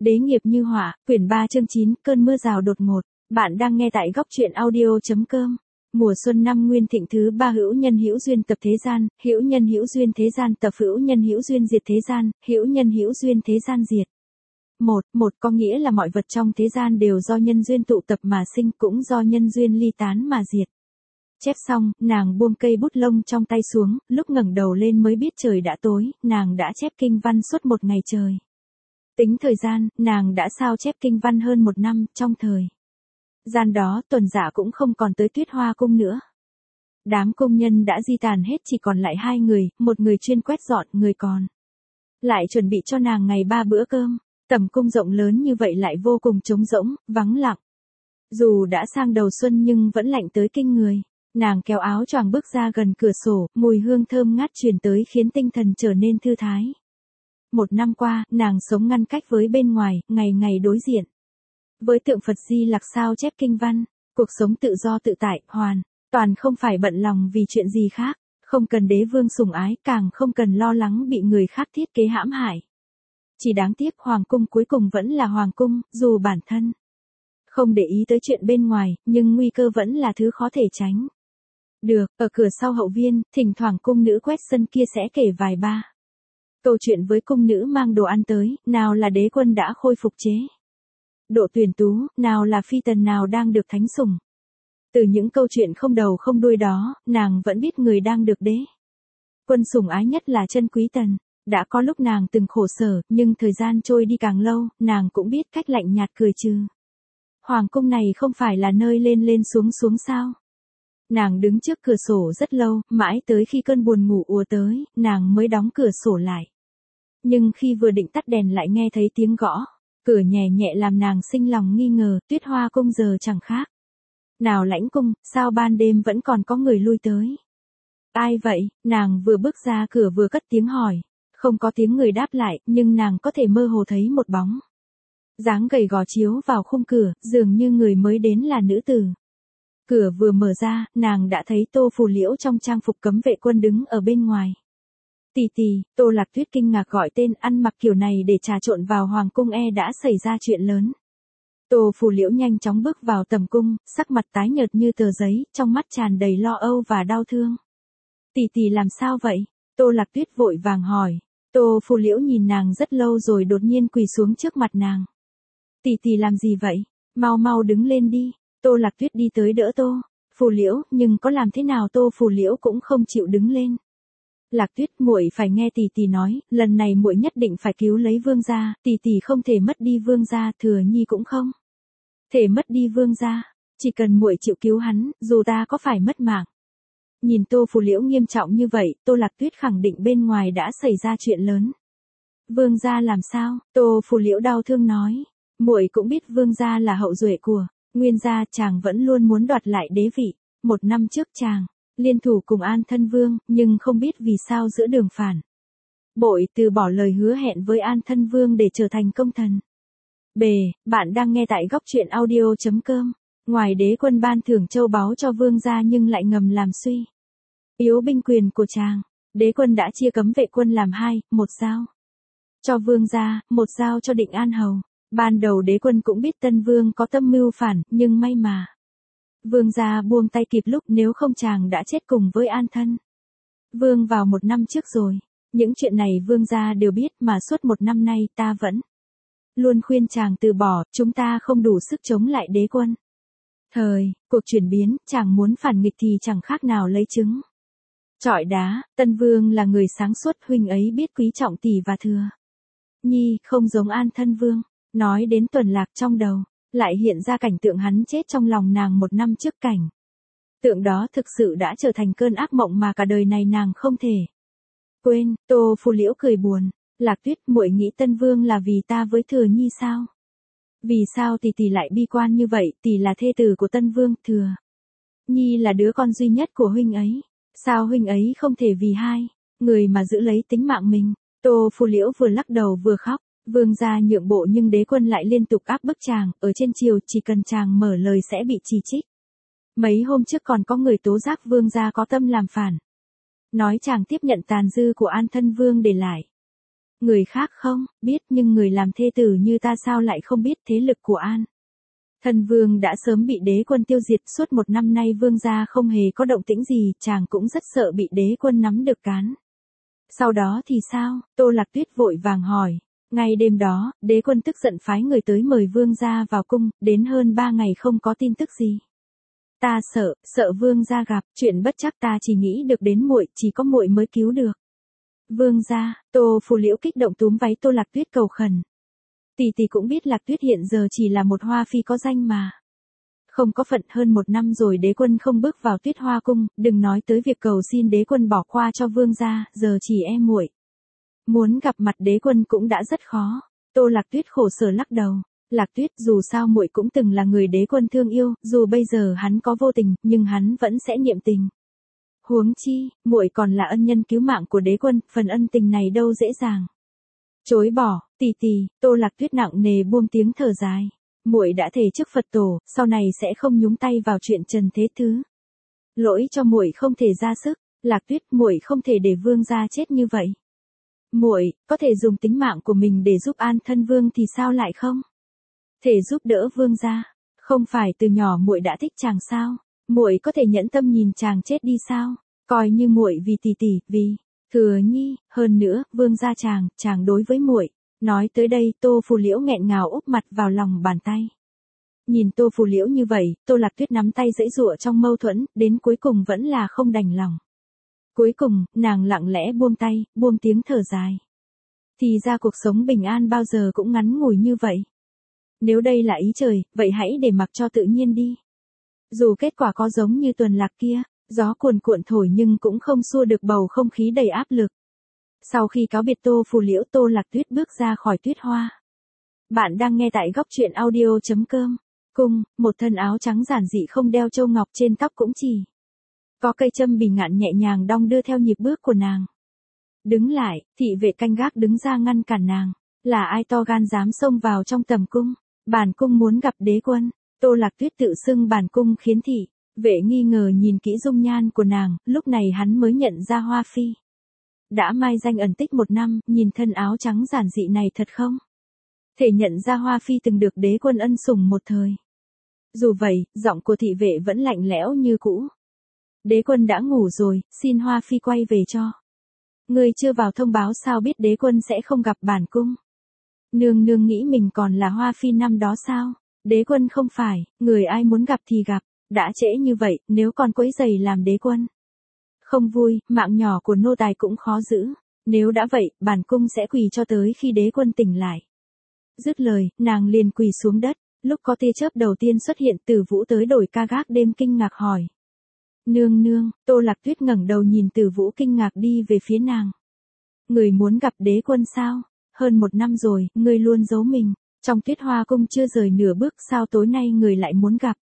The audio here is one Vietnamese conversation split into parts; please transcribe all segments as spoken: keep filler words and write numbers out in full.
Đế nghiệp như họa, quyển ba chương chín, cơn mưa rào đột ngột. Bạn đang nghe tại góc truyện audio.com. Mùa xuân năm Nguyên Thịnh thứ ba, hữu nhân hữu duyên tập thế gian, hữu nhân hữu duyên thế gian tập hữu nhân hữu duyên diệt thế gian, hữu nhân hữu duyên thế gian diệt. Một, một có nghĩa là mọi vật trong thế gian đều do nhân duyên tụ tập mà sinh, cũng do nhân duyên ly tán mà diệt. Chép xong, nàng buông cây bút lông trong tay xuống, lúc ngẩng đầu lên mới biết trời đã tối, nàng đã chép kinh văn suốt một ngày trời. Tính thời gian, nàng đã sao chép kinh văn hơn một năm, trong thời gian đó Tuần Dạ cũng không còn tới Tuyết Hoa cung nữa. Đám công nhân đã di tản hết, chỉ còn lại hai người, một người chuyên quét dọn, người còn lại chuẩn bị cho nàng ngày ba bữa cơm. Tầm cung rộng lớn như vậy lại vô cùng trống rỗng, vắng lặng. Dù đã sang đầu xuân nhưng vẫn lạnh tới kinh người. Nàng kéo áo choàng bước ra gần cửa sổ, mùi hương thơm ngát truyền tới khiến tinh thần trở nên thư thái. Một năm qua, nàng sống ngăn cách với bên ngoài, ngày ngày đối diện với tượng Phật Di Lặc sao chép kinh văn, cuộc sống tự do tự tại, hoàn toàn không phải bận lòng vì chuyện gì khác, không cần đế vương sủng ái, càng không cần lo lắng bị người khác thiết kế hãm hại. Chỉ đáng tiếc hoàng cung cuối cùng vẫn là hoàng cung, dù bản thân không để ý tới chuyện bên ngoài, nhưng nguy cơ vẫn là thứ khó thể tránh được. Ở cửa sau hậu viên, thỉnh thoảng cung nữ quét sân kia sẽ kể vài ba câu chuyện với cung nữ mang đồ ăn tới, nào là đế quân đã khôi phục chế độ tuyển tú, nào là phi tần nào đang được thánh sủng. Từ những câu chuyện không đầu không đuôi đó, nàng vẫn biết người đang được đế quân sủng ái nhất là Chân Quý Tần. Đã có lúc nàng từng khổ sở, nhưng thời gian trôi đi càng lâu, nàng cũng biết cách lạnh nhạt cười trừ. Hoàng cung này không phải là nơi lên lên xuống xuống sao? Nàng đứng trước cửa sổ rất lâu, mãi tới khi cơn buồn ngủ ùa tới, nàng mới đóng cửa sổ lại. Nhưng khi vừa định tắt đèn lại nghe thấy tiếng gõ cửa nhẹ nhẹ làm nàng sinh lòng nghi ngờ. Tuyết Hoa cung giờ chẳng khác nào Lãnh cung, sao ban đêm vẫn còn có người lui tới? Ai vậy? Nàng vừa bước ra cửa vừa cất tiếng hỏi. Không có tiếng người đáp lại, nhưng nàng có thể mơ hồ thấy một bóng dáng gầy gò chiếu vào khung cửa, dường như người mới đến là nữ tử. Cửa vừa mở ra, nàng đã thấy Tô Phù Liễu trong trang phục cấm vệ quân đứng ở bên ngoài. Tì tì, Tô Lạc Tuyết kinh ngạc gọi tên, ăn mặc kiểu này để trà trộn vào hoàng cung e đã xảy ra chuyện lớn. Tô Phù Liễu nhanh chóng bước vào tầm cung, sắc mặt tái nhợt như tờ giấy, trong mắt tràn đầy lo âu và đau thương. Tì tì làm sao vậy? Tô Lạc Tuyết vội vàng hỏi. Tô Phù Liễu nhìn nàng rất lâu rồi đột nhiên quỳ xuống trước mặt nàng. Tì tì làm gì vậy? Mau mau đứng lên đi. Tô Lạc Tuyết đi tới đỡ Tô Phù Liễu, nhưng có làm thế nào Tô Phù Liễu cũng không chịu đứng lên. Lạc Tuyết, muội phải nghe tì tì nói, lần này muội nhất định phải cứu lấy vương gia, tì tì không thể mất đi vương gia, Thừa Nhi cũng không thể mất đi vương gia, chỉ cần muội chịu cứu hắn, dù ta có phải mất mạng. Nhìn Tô Phù Liễu nghiêm trọng như vậy, Tô Lạc Tuyết khẳng định bên ngoài đã xảy ra chuyện lớn. Vương gia làm sao? Tô Phù Liễu đau thương nói. Muội cũng biết vương gia là hậu duệ của Nguyên gia, chàng vẫn luôn muốn đoạt lại đế vị. Một năm trước chàng liên thủ cùng An Thân Vương, nhưng không biết vì sao giữa đường phản bội từ bỏ lời hứa hẹn với An Thân Vương để trở thành công thần. B. Bạn đang nghe tại góc truyện audio.com. Ngoài đế quân ban thưởng châu báu cho vương gia nhưng lại ngầm làm suy yếu binh quyền của chàng. Đế quân đã chia cấm vệ quân làm hai, một giao cho vương gia, một giao cho Định An hầu. Ban đầu đế quân cũng biết Tân Vương có tâm mưu phản, nhưng may mà vương gia buông tay kịp lúc, nếu không chàng đã chết cùng với An Thân Vương vào một năm trước rồi. Những chuyện này vương gia đều biết, mà suốt một năm nay ta vẫn luôn khuyên chàng từ bỏ, chúng ta không đủ sức chống lại đế quân. Thời cuộc chuyển biến, chàng muốn phản nghịch thì chẳng khác nào lấy trứng chọi đá. Tân Vương là người sáng suốt, huynh ấy biết quý trọng tỷ và Thừa Nhi, không giống An Thân Vương. Nói đến Tuần Lạc, trong đầu lại hiện ra cảnh tượng hắn chết trong lòng nàng một năm trước. Cảnh tượng đó thực sự đã trở thành cơn ác mộng mà cả đời này nàng không thể quên. Tô Phù Liễu cười buồn. Lạc Tuyết, muội nghĩ Tân Vương là vì ta với Thừa Nhi sao? Vì sao tỷ tỷ lại bi quan như vậy? Tỷ là thê tử của Tân Vương, Thừa Nhi là đứa con duy nhất của huynh ấy. Sao huynh ấy không thể vì hai người mà giữ lấy tính mạng mình? Tô Phù Liễu vừa lắc đầu vừa khóc. Vương gia nhượng bộ nhưng đế quân lại liên tục áp bức chàng, ở trên triều chỉ cần chàng mở lời sẽ bị chỉ trích. Mấy hôm trước còn có người tố giác vương gia có tâm làm phản, nói chàng tiếp nhận tàn dư của An Thân Vương để lại. Người khác không biết, nhưng người làm thê tử như ta sao lại không biết thế lực của An. Thân vương đã sớm bị đế quân tiêu diệt, suốt một năm nay vương gia không hề có động tĩnh gì, chàng cũng rất sợ bị đế quân nắm được cán. Sau đó thì sao? Tô Lạc Tuyết vội vàng hỏi. Ngay đêm đó, đế quân tức giận phái người tới mời vương gia vào cung, đến hơn ba ngày không có tin tức gì. Ta sợ, sợ vương gia gặp, chuyện bất chắc ta chỉ nghĩ được đến muội, chỉ có muội mới cứu được. Vương gia, Tô Phù Liễu kích động túm váy Tô Lạc Tuyết cầu khẩn. Tỷ tỷ cũng biết Lạc Tuyết hiện giờ chỉ là một hoa phi có danh mà. Không có phận, hơn một năm rồi đế quân không bước vào Tuyết Hoa cung, đừng nói tới việc cầu xin đế quân bỏ qua cho vương gia, giờ chỉ e muội. Muốn gặp mặt đế quân cũng đã rất khó. Tô Lạc Tuyết khổ sở lắc đầu. Lạc Tuyết, dù sao muội cũng từng là người đế quân thương yêu, dù bây giờ hắn có vô tình, nhưng hắn vẫn sẽ niệm tình. Huống chi, muội còn là ân nhân cứu mạng của đế quân, phần ân tình này đâu dễ dàng. Chối bỏ, tỷ tỷ. Tô Lạc Tuyết nặng nề buông tiếng thở dài. Muội đã thề trước Phật tổ, sau này sẽ không nhúng tay vào chuyện trần thế thứ. Lỗi cho muội không thể ra sức. Lạc Tuyết, muội không thể để vương gia chết như vậy. Muội có thể dùng tính mạng của mình để giúp An thân vương thì sao lại không? Thể giúp đỡ vương gia, không phải từ nhỏ muội đã thích chàng sao? Muội có thể nhẫn tâm nhìn chàng chết đi sao? Coi như muội vì tỷ tỷ, vì Thừa Nhi, hơn nữa, vương gia chàng, chàng đối với muội. Nói tới đây, Tô Phù Liễu nghẹn ngào úp mặt vào lòng bàn tay. Nhìn Tô Phù Liễu như vậy, Tô Lạc Tuyết nắm tay giãy giụa trong mâu thuẫn, đến cuối cùng vẫn là không đành lòng. Cuối cùng, nàng lặng lẽ buông tay, buông tiếng thở dài. Thì ra cuộc sống bình an bao giờ cũng ngắn ngủi như vậy. Nếu đây là ý trời, vậy hãy để mặc cho tự nhiên đi. Dù kết quả có giống như Tuần Lạc kia, gió cuồn cuộn thổi nhưng cũng không xua được bầu không khí đầy áp lực. Sau khi cáo biệt Tô Phù Liễu, Tô Lạc Tuyết bước ra khỏi Tuyết Hoa. Bạn đang nghe tại góc truyện audio chấm com. Cung, một thân áo trắng giản dị không đeo châu ngọc, trên tóc cũng chỉ có cây châm bì ngạn nhẹ nhàng đong đưa theo nhịp bước của nàng. Đứng lại, thị vệ canh gác đứng ra ngăn cản nàng. Là ai to gan dám xông vào trong tầm cung? Bản cung muốn gặp đế quân. Tô Lạc Tuyết tự xưng bản cung khiến thị vệ nghi ngờ nhìn kỹ dung nhan của nàng, lúc này hắn mới nhận ra Hoa Phi. Đã mai danh ẩn tích một năm, nhìn thân áo trắng giản dị này thật không? Thể nhận ra Hoa Phi từng được đế quân ân sủng một thời. Dù vậy, giọng của thị vệ vẫn lạnh lẽo như cũ. Đế quân đã ngủ rồi, xin Hoa Phi quay về cho. Ngươi chưa vào thông báo sao biết đế quân sẽ không gặp bản cung? Nương nương nghĩ mình còn là Hoa Phi năm đó sao? Đế quân không phải, người ai muốn gặp thì gặp, đã trễ như vậy, nếu còn quấy rầy làm đế quân không vui, mạng nhỏ của nô tài cũng khó giữ. Nếu đã vậy, bản cung sẽ quỳ cho tới khi đế quân tỉnh lại. Dứt lời, nàng liền quỳ xuống đất. Lúc có tia chớp đầu tiên xuất hiện, Tử Vũ tới đổi ca gác đêm kinh ngạc hỏi. Nương nương, Tô Lạc Tuyết ngẩng đầu nhìn Tử Vũ kinh ngạc đi về phía nàng. Người muốn gặp đế quân sao? Hơn một năm rồi, người luôn giấu mình. Trong Tuyết Hoa cung chưa rời nửa bước, sao tối nay người lại muốn gặp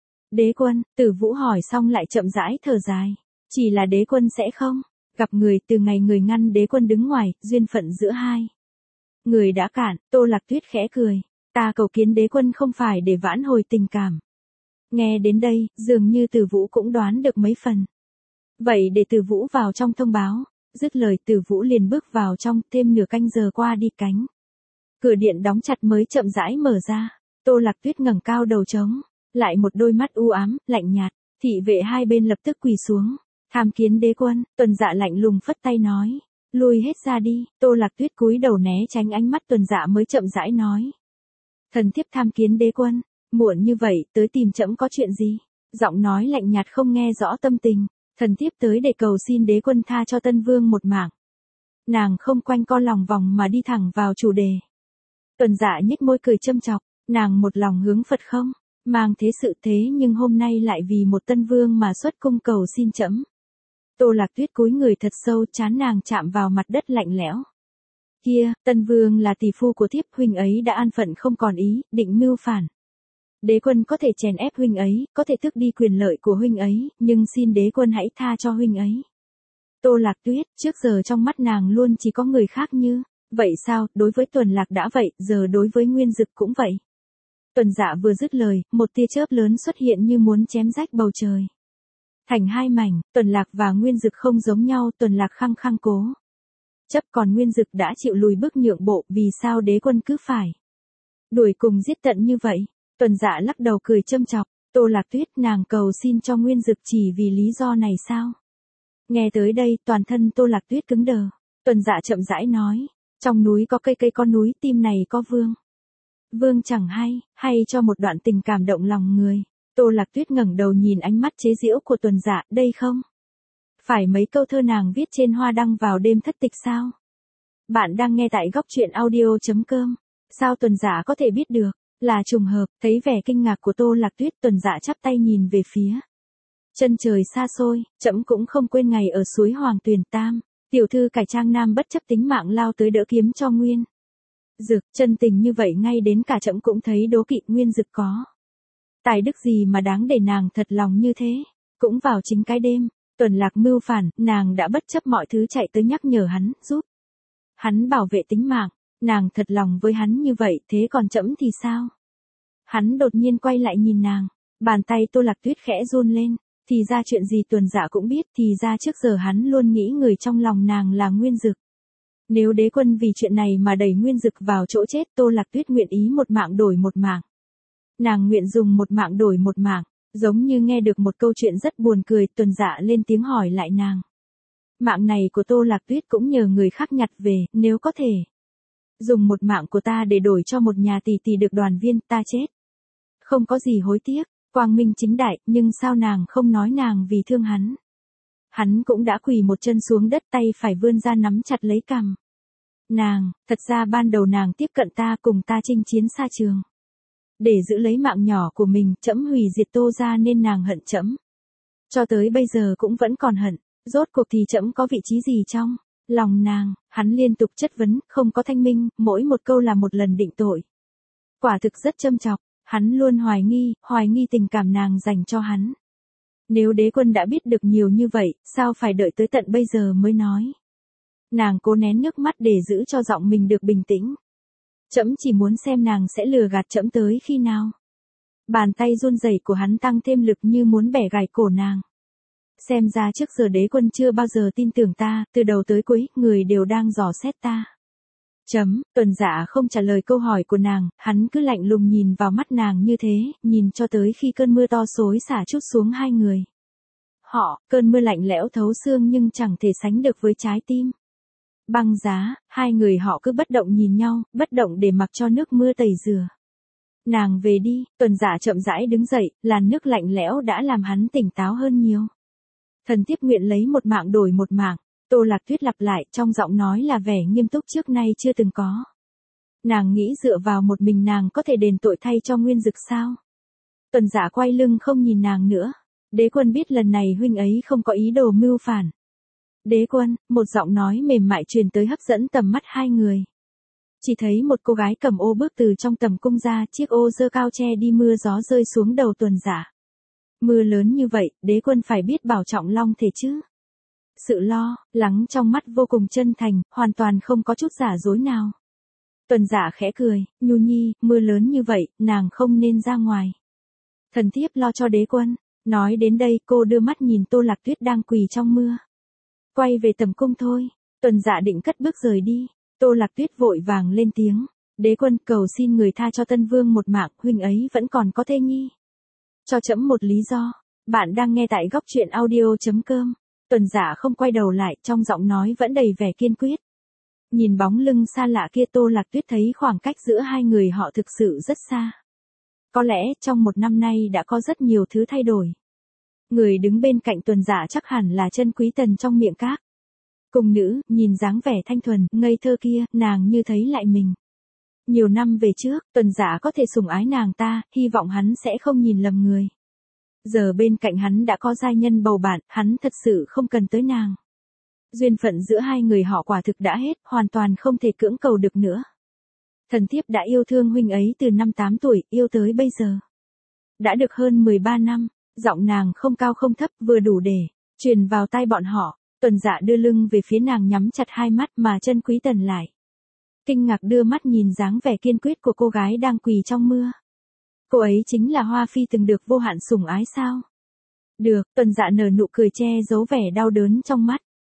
đế quân? Tử Vũ hỏi xong lại chậm rãi thở dài. Chỉ là đế quân sẽ không gặp người, từ ngày người ngăn đế quân đứng ngoài, duyên phận giữa hai người đã cạn. Tô Lạc Tuyết khẽ cười. Ta cầu kiến đế quân không phải để vãn hồi tình cảm. Nghe đến đây, dường như Tử Vũ cũng đoán được mấy phần. Vậy để Tử Vũ vào trong thông báo. Dứt lời, Tử Vũ liền bước vào trong, thêm nửa canh giờ qua đi cánh cửa điện đóng chặt mới chậm rãi mở ra. Tô Lạc Tuyết ngẩng cao đầu trống, lại một đôi mắt u ám, lạnh nhạt. Thị vệ hai bên lập tức quỳ xuống. Tham kiến đế quân. Tuần Dạ lạnh lùng phất tay nói. Lui hết ra đi. Tô Lạc Tuyết cúi đầu né tránh ánh mắt Tuần Dạ mới chậm rãi nói. Thần thiếp tham kiến đế quân. Muộn như vậy, tới tìm trẫm có chuyện gì? Giọng nói lạnh nhạt không nghe rõ tâm tình. Thần thiếp tới để cầu xin đế quân tha cho Tân Vương một mạng. Nàng không quanh co lòng vòng mà đi thẳng vào chủ đề. Tuần Dạ nhếch môi cười châm chọc. Nàng một lòng hướng Phật không mang thế sự, thế nhưng hôm nay lại vì một Tân Vương mà xuất cung cầu xin trẫm. Tô Lạc Tuyết cúi người thật sâu, trán nàng chạm vào mặt đất lạnh lẽo. Kia, Tân Vương là tỷ phu của thiếp, huynh ấy đã an phận không còn ý định mưu phản. Đế quân có thể chèn ép huynh ấy, có thể tước đi quyền lợi của huynh ấy, nhưng xin đế quân hãy tha cho huynh ấy. Tô Lạc Tuyết, trước giờ trong mắt nàng luôn chỉ có người khác như vậy sao? Đối với Tuần Lạc đã vậy, giờ đối với Nguyên Dực cũng vậy. Tuần Dạ vừa dứt lời, một tia chớp lớn xuất hiện như muốn chém rách bầu trời thành hai mảnh. Tuần Lạc và Nguyên Dực không giống nhau. Tuần Lạc khăng khăng cố chấp, còn Nguyên Dực đã chịu lùi bước nhượng bộ, vì sao đế quân cứ phải đuổi cùng giết tận như vậy? Tuần Dạ lắc đầu cười châm chọc, Tô Lạc Tuyết, nàng cầu xin cho Nguyên Dực chỉ vì lý do này sao? Nghe tới đây, toàn thân Tô Lạc Tuyết cứng đờ. Tuần Dạ chậm rãi nói, trong núi có cây cây con núi, tim này có vương. Vương chẳng hay, hay cho một đoạn tình cảm động lòng người. Tô Lạc Tuyết ngẩng đầu nhìn ánh mắt chế giễu của Tuần Dạ, đây không phải mấy câu thơ nàng viết trên hoa đăng vào đêm thất tịch sao? Bạn đang nghe tại góc truyện audio chấm com. Sao Tuần Dạ có thể biết được? Là trùng hợp. Thấy vẻ kinh ngạc của Tô Lạc Tuyết, Tuần Dạ chắp tay nhìn về phía chân trời xa xôi, trẫm cũng không quên ngày ở suối Hoàng Tuyền Tam, tiểu thư cải trang nam bất chấp tính mạng lao tới đỡ kiếm cho Nguyên Dực, chân tình như vậy ngay đến cả trẫm cũng thấy đố kỵ. Nguyên Dực có tài đức gì mà đáng để nàng thật lòng như thế? Cũng vào chính cái đêm Tuần Lạc mưu phản, nàng đã bất chấp mọi thứ chạy tới nhắc nhở hắn, giúp hắn bảo vệ tính mạng. Nàng thật lòng với hắn như vậy, thế còn trẫm thì sao? Hắn đột nhiên quay lại nhìn nàng, bàn tay Tô Lạc Tuyết khẽ run lên. Thì ra chuyện gì Tuần Dạ cũng biết, thì ra trước giờ hắn luôn nghĩ người trong lòng nàng là Nguyên Dực. Nếu đế quân vì chuyện này mà đẩy Nguyên Dực vào chỗ chết, Tô Lạc Tuyết nguyện ý một mạng đổi một mạng. Nàng nguyện dùng một mạng đổi một mạng. Giống như nghe được một câu chuyện rất buồn cười, Tuần Dạ lên tiếng hỏi lại nàng. Mạng này của Tô Lạc Tuyết cũng nhờ người khác nhặt về, nếu có thể dùng một mạng của ta để đổi cho một nhà tỷ tỷ được đoàn viên, ta chết không có gì hối tiếc, quang minh chính đại. Nhưng sao nàng không nói nàng vì thương hắn? Hắn cũng đã quỳ một chân xuống đất, tay phải vươn ra nắm chặt lấy cằm nàng. Thật ra ban đầu nàng tiếp cận ta, cùng ta chinh chiến xa trường, để giữ lấy mạng nhỏ của mình. Trẫm hủy diệt Tô gia nên nàng hận trẫm, cho tới bây giờ cũng vẫn còn hận. Rốt cuộc thì trẫm có vị trí gì trong lòng nàng? Hắn liên tục chất vấn, không có thanh minh, mỗi một câu là một lần định tội. Quả thực rất châm chọc. Hắn luôn hoài nghi, hoài nghi tình cảm nàng dành cho hắn. Nếu đế quân đã biết được nhiều như vậy, sao phải đợi tới tận bây giờ mới nói? Nàng cố nén nước mắt để giữ cho giọng mình được bình tĩnh. Trẫm chỉ muốn xem nàng sẽ lừa gạt trẫm tới khi nào. Bàn tay run rẩy của hắn tăng thêm lực như muốn bẻ gãy cổ nàng. Xem ra trước giờ đế quân chưa bao giờ tin tưởng ta, từ đầu tới cuối, người đều đang dò xét ta. Chấm, Tuần Dạ không trả lời câu hỏi của nàng, hắn cứ lạnh lùng nhìn vào mắt nàng như thế, nhìn cho tới khi cơn mưa to xối xả trút xuống hai người họ. Cơn mưa lạnh lẽo thấu xương nhưng chẳng thể sánh được với trái tim băng giá. Hai người họ cứ bất động nhìn nhau, bất động để mặc cho nước mưa tẩy rửa. Nàng về đi. Tuần Dạ chậm rãi đứng dậy, làn nước lạnh lẽo đã làm hắn tỉnh táo hơn nhiều. Thần thiếp nguyện lấy một mạng đổi một mạng. Tô Lạc Tuyết lặp lại, trong giọng nói là vẻ nghiêm túc trước nay chưa từng có. Nàng nghĩ dựa vào một mình nàng có thể đền tội thay cho Nguyên Dực sao? Tuần Dạ quay lưng không nhìn nàng nữa. Đế quân biết lần này huynh ấy không có ý đồ mưu phản. Đế quân, một giọng nói mềm mại truyền tới hấp dẫn tầm mắt hai người. Chỉ thấy một cô gái cầm ô bước từ trong tầm cung ra, chiếc ô dơ cao che đi mưa gió rơi xuống đầu Tuần Dạ. Mưa lớn như vậy, đế quân phải biết bảo trọng long thể chứ. Sự lo lắng trong mắt vô cùng chân thành, hoàn toàn không có chút giả dối nào. Tuần Dạ khẽ cười, Nhu Nhi, mưa lớn như vậy, nàng không nên ra ngoài. Thần thiếp lo cho đế quân. Nói đến đây, cô đưa mắt nhìn Tô Lạc Tuyết đang quỳ trong mưa. Quay về tầm cung thôi. Tuần Dạ định cất bước rời đi. Tô Lạc Tuyết vội vàng lên tiếng. Đế quân, cầu xin người tha cho Tân Vương một mạng, huynh ấy vẫn còn có thê nhi. Cho trẫm một lý do. Bạn đang nghe tại góc truyện audio chấm com. Tuần Dạ không quay đầu lại, trong giọng nói vẫn đầy vẻ kiên quyết. Nhìn bóng lưng xa lạ kia, Tô Lạc Tuyết thấy khoảng cách giữa hai người họ thực sự rất xa. Có lẽ trong một năm nay đã có rất nhiều thứ thay đổi. Người đứng bên cạnh Tuần Dạ chắc hẳn là Chân Quý Tần trong miệng các cung nữ. Nhìn dáng vẻ thanh thuần, ngây thơ kia, nàng như thấy lại mình. Nhiều năm về trước, Tuần Dạ có thể sủng ái nàng ta, hy vọng hắn sẽ không nhìn lầm người. Giờ bên cạnh hắn đã có giai nhân bầu bạn, hắn thật sự không cần tới nàng. Duyên phận giữa hai người họ quả thực đã hết, hoàn toàn không thể cưỡng cầu được nữa. Thần thiếp đã yêu thương huynh ấy từ năm tám tuổi, yêu tới bây giờ. Đã được hơn mười ba năm, giọng nàng không cao không thấp, vừa đủ để truyền vào tai bọn họ. Tuần Dạ đưa lưng về phía nàng, nhắm chặt hai mắt, mà Chân Quý Tần lại kinh ngạc đưa mắt nhìn dáng vẻ kiên quyết của cô gái đang quỳ trong mưa. Cô ấy chính là Hoa Phi từng được vô hạn sủng ái sao? Được. Tuần Dạ nở nụ cười che giấu vẻ đau đớn trong mắt.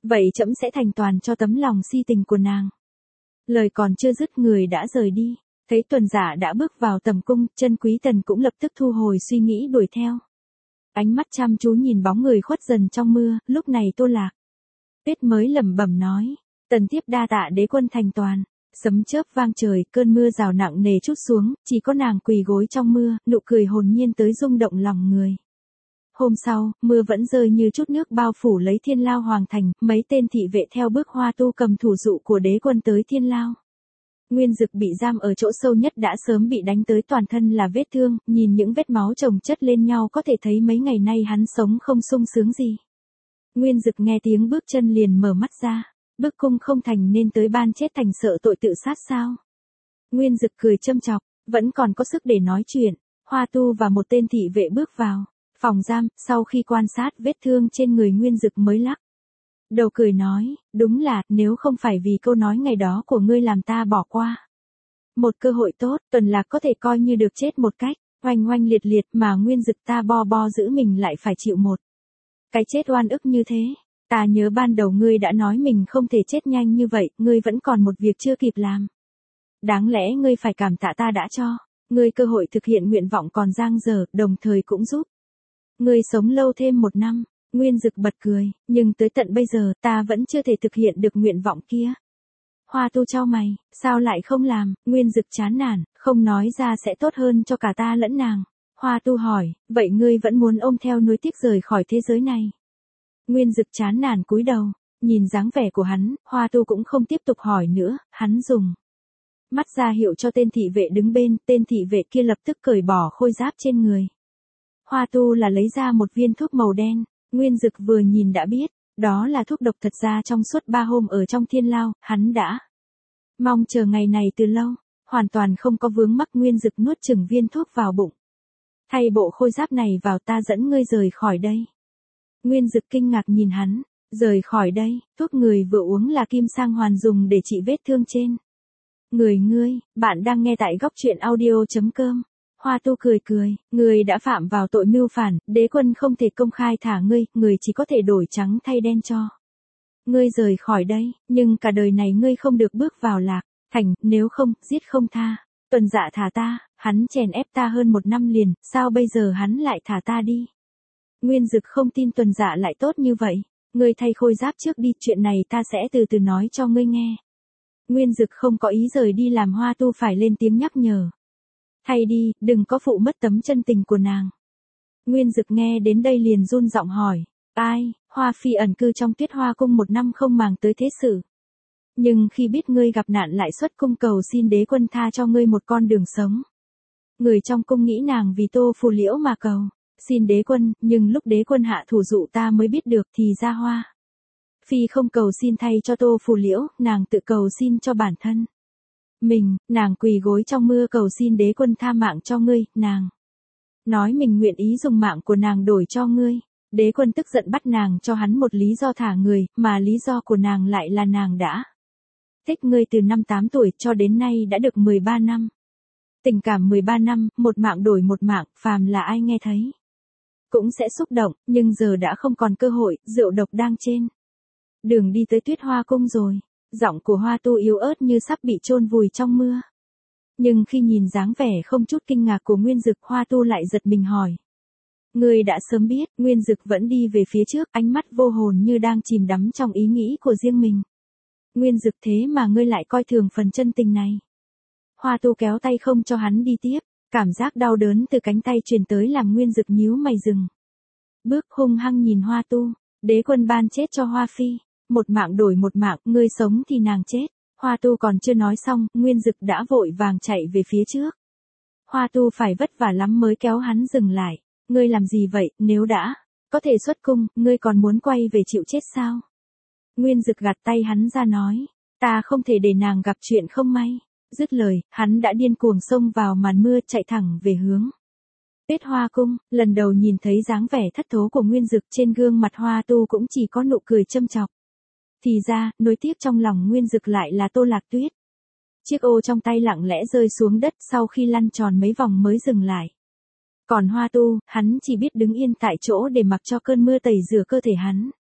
vậy trẫm sẽ thành toàn cho tấm lòng si tình của nàng. Lời còn chưa dứt người đã rời đi, thấy Tuần Dạ đã bước vào tầm cung, Chân Quý Tần cũng lập tức thu hồi suy nghĩ đuổi theo. Ánh mắt chăm chú nhìn bóng người khuất dần trong mưa, lúc này Tô Lạc Tuyết mới lẩm bẩm nói, Tần thiếp đa tạ đế quân thành toàn. Sấm chớp vang trời, cơn mưa rào nặng nề trút xuống, chỉ có nàng quỳ gối trong mưa, nụ cười hồn nhiên tới rung động lòng người. Hôm sau, mưa vẫn rơi như chút nước bao phủ lấy Thiên Lao Hoàng thành, mấy tên thị vệ theo bước Hoa Tu cầm thủ dụ của đế quân tới Thiên Lao. Nguyên Dực bị giam ở chỗ sâu nhất đã sớm bị đánh tới toàn thân là vết thương, nhìn những vết máu chồng chất lên nhau có thể thấy mấy ngày nay hắn sống không sung sướng gì. Nguyên Dực nghe tiếng bước chân liền mở mắt ra. Bức cung không thành nên tới ban chết thành sợ tội tự sát sao? Nguyên Dực cười châm chọc, vẫn còn có sức để nói chuyện. Hoa Tu và một tên thị vệ bước vào phòng giam, sau khi quan sát vết thương trên người Nguyên Dực mới lắc đầu cười nói, đúng là, nếu không phải vì câu nói ngày đó của ngươi làm ta bỏ qua một cơ hội tốt, Tuần Lạc có thể coi như được chết một cách oanh oanh liệt liệt, mà Nguyên Dực ta bo bo giữ mình lại phải chịu một cái chết oan ức như thế. Ta nhớ ban đầu ngươi đã nói mình không thể chết nhanh như vậy, ngươi vẫn còn một việc chưa kịp làm. Đáng lẽ ngươi phải cảm tạ ta đã cho ngươi cơ hội thực hiện nguyện vọng còn dang dở, đồng thời cũng giúp ngươi sống lâu thêm một năm. Nguyên Dực bật cười, nhưng tới tận bây giờ ta vẫn chưa thể thực hiện được nguyện vọng kia. Hoa Tu chau mày, sao lại không làm? Nguyên Dực chán nản, không nói ra sẽ tốt hơn cho cả ta lẫn nàng. Hoa Tu hỏi, vậy ngươi vẫn muốn ôm theo nuối tiếc rời khỏi thế giới này? Nguyên Dực chán nản cúi đầu, nhìn dáng vẻ của hắn, Hoa Tu cũng không tiếp tục hỏi nữa, hắn dùng mắt ra hiệu cho tên thị vệ đứng bên, tên thị vệ kia lập tức cởi bỏ khôi giáp trên người. Hoa Tu là lấy ra một viên thuốc màu đen, Nguyên Dực vừa nhìn đã biết, đó là thuốc độc. Thật ra trong suốt ba hôm ở trong Thiên Lao, hắn đã mong chờ ngày này từ lâu, hoàn toàn không có vướng mắc. Nguyên Dực nuốt chửng viên thuốc vào bụng. Thay bộ khôi giáp này vào, ta dẫn ngươi rời khỏi đây. Nguyên Dực kinh ngạc nhìn hắn, rời khỏi đây, thuốc người vừa uống là Kim Sang Hoàn dùng để trị vết thương trên người ngươi. Bạn đang nghe tại góc truyện audio chấm com. Hoa Tu cười cười, ngươi đã phạm vào tội mưu phản, đế quân không thể công khai thả ngươi, người chỉ có thể đổi trắng thay đen cho ngươi rời khỏi đây, nhưng cả đời này ngươi không được bước vào Lạc thành, nếu không, giết không tha. Tuần Dạ thả ta, hắn chèn ép ta hơn một năm liền, sao bây giờ hắn lại thả ta đi? Nguyên Dực không tin Tuần Dạ lại tốt như vậy, ngươi thay khôi giáp trước đi, chuyện này ta sẽ từ từ nói cho ngươi nghe. Nguyên Dực không có ý rời đi làm Hoa Tu phải lên tiếng nhắc nhở. Thay đi, đừng có phụ mất tấm chân tình của nàng. Nguyên Dực nghe đến đây liền run giọng hỏi, ai? Hoa Phi ẩn cư trong Tuyết Hoa cung một năm không màng tới thế sự. Nhưng khi biết ngươi gặp nạn lại xuất cung cầu xin đế quân tha cho ngươi một con đường sống. Người trong cung nghĩ nàng vì Tô Phù Liễu mà cầu xin đế quân, nhưng lúc đế quân hạ thủ dụ ta mới biết được thì ra Hoa Phi không cầu xin thay cho Tô Phù Liễu, nàng tự cầu xin cho bản thân mình. Nàng quỳ gối trong mưa cầu xin đế quân tha mạng cho ngươi, nàng nói mình nguyện ý dùng mạng của nàng đổi cho ngươi. Đế quân tức giận bắt nàng cho hắn một lý do thả người, mà lý do của nàng lại là nàng đã thích ngươi từ năm tám tuổi cho đến nay đã được mười ba năm. Tình cảm mười ba năm, một mạng đổi một mạng, phàm là ai nghe thấy cũng sẽ xúc động, nhưng giờ đã không còn cơ hội, rượu độc đang trên đường đi tới Tuyết Hoa cung rồi. Giọng của Hoa Tu yếu ớt như sắp bị chôn vùi trong mưa. Nhưng khi nhìn dáng vẻ không chút kinh ngạc của Nguyên Dực, Hoa Tu lại giật mình hỏi, ngươi đã sớm biết? Nguyên Dực vẫn đi về phía trước, ánh mắt vô hồn như đang chìm đắm trong ý nghĩ của riêng mình. Nguyên Dực, thế mà ngươi lại coi thường phần chân tình này. Hoa Tu kéo tay không cho hắn đi tiếp, cảm giác đau đớn từ cánh tay truyền tới làm Nguyên Dực nhíu mày dừng bước, hung hăng nhìn Hoa Tu. Đế quân ban chết cho Hoa Phi, một mạng đổi một mạng, ngươi sống thì nàng chết. Hoa Tu còn chưa nói xong, Nguyên Dực đã vội vàng chạy về phía trước. Hoa Tu phải vất vả lắm mới kéo hắn dừng lại. Ngươi làm gì vậy, nếu đã có thể xuất cung, ngươi còn muốn quay về chịu chết sao? Nguyên Dực gạt tay hắn ra nói, ta không thể để nàng gặp chuyện không may. Dứt lời, hắn đã điên cuồng xông vào màn mưa, chạy thẳng về hướng Tuyết Hoa cung. Lần đầu nhìn thấy dáng vẻ thất thố của Nguyên Dực, trên gương mặt Hoa Tu cũng chỉ có nụ cười châm chọc. Thì ra, nối tiếp trong lòng Nguyên Dực lại là Tô Lạc Tuyết. Chiếc ô trong tay lặng lẽ rơi xuống đất sau khi lăn tròn mấy vòng mới dừng lại. Còn Hoa Tu, hắn chỉ biết đứng yên tại chỗ để mặc cho cơn mưa tẩy rửa cơ thể hắn.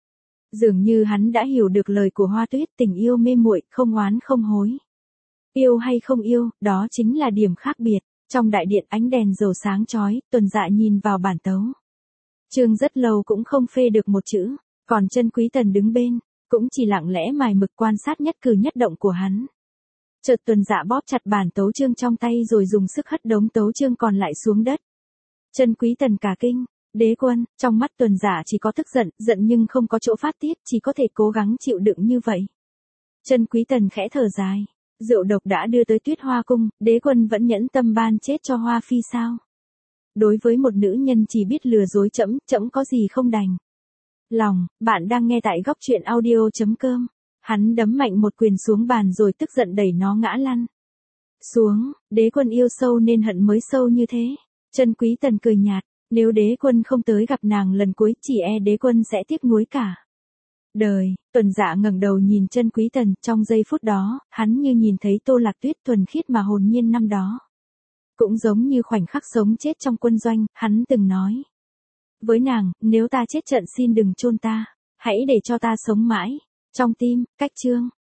Dường như hắn đã hiểu được lời của Hoa Tuyết, tình yêu mê muội, không oán không hối. Yêu hay không yêu, đó chính là điểm khác biệt. Trong đại điện ánh đèn dầu sáng chói, Tuần Dạ nhìn vào bản tấu. Chương rất lâu cũng không phê được một chữ, còn Chân Quý Tần đứng bên, cũng chỉ lặng lẽ mài mực quan sát nhất cử nhất động của hắn. Chợt Tuần Dạ bóp chặt bản tấu chương trong tay rồi dùng sức hất đống tấu chương còn lại xuống đất. Chân Quý Tần cả kinh, đế quân, trong mắt Tuần Dạ chỉ có tức giận, giận nhưng không có chỗ phát tiết, chỉ có thể cố gắng chịu đựng như vậy. Chân Quý Tần khẽ thở dài, rượu độc đã đưa tới Tuyết Hoa cung, đế quân vẫn nhẫn tâm ban chết cho Hoa phi sao? Đối với một nữ nhân chỉ biết lừa dối trẫm, trẫm có gì không đành. Lòng, bạn đang nghe tại góc truyện audio chấm com. Hắn đấm mạnh một quyền xuống bàn rồi tức giận đẩy nó ngã lăn xuống, đế quân yêu sâu nên hận mới sâu như thế. Chân Quý Tần cười nhạt, nếu đế quân không tới gặp nàng lần cuối chỉ e đế quân sẽ tiếc nuối cả đời. Tuần Dạ ngẩng đầu nhìn Chân Quý Tần, trong giây phút đó, hắn như nhìn thấy Tô Lạc Tuyết thuần khiết mà hồn nhiên năm đó. Cũng giống như khoảnh khắc sống chết trong quân doanh, hắn từng nói với nàng, nếu ta chết trận xin đừng chôn ta, hãy để cho ta sống mãi trong tim. Cách chương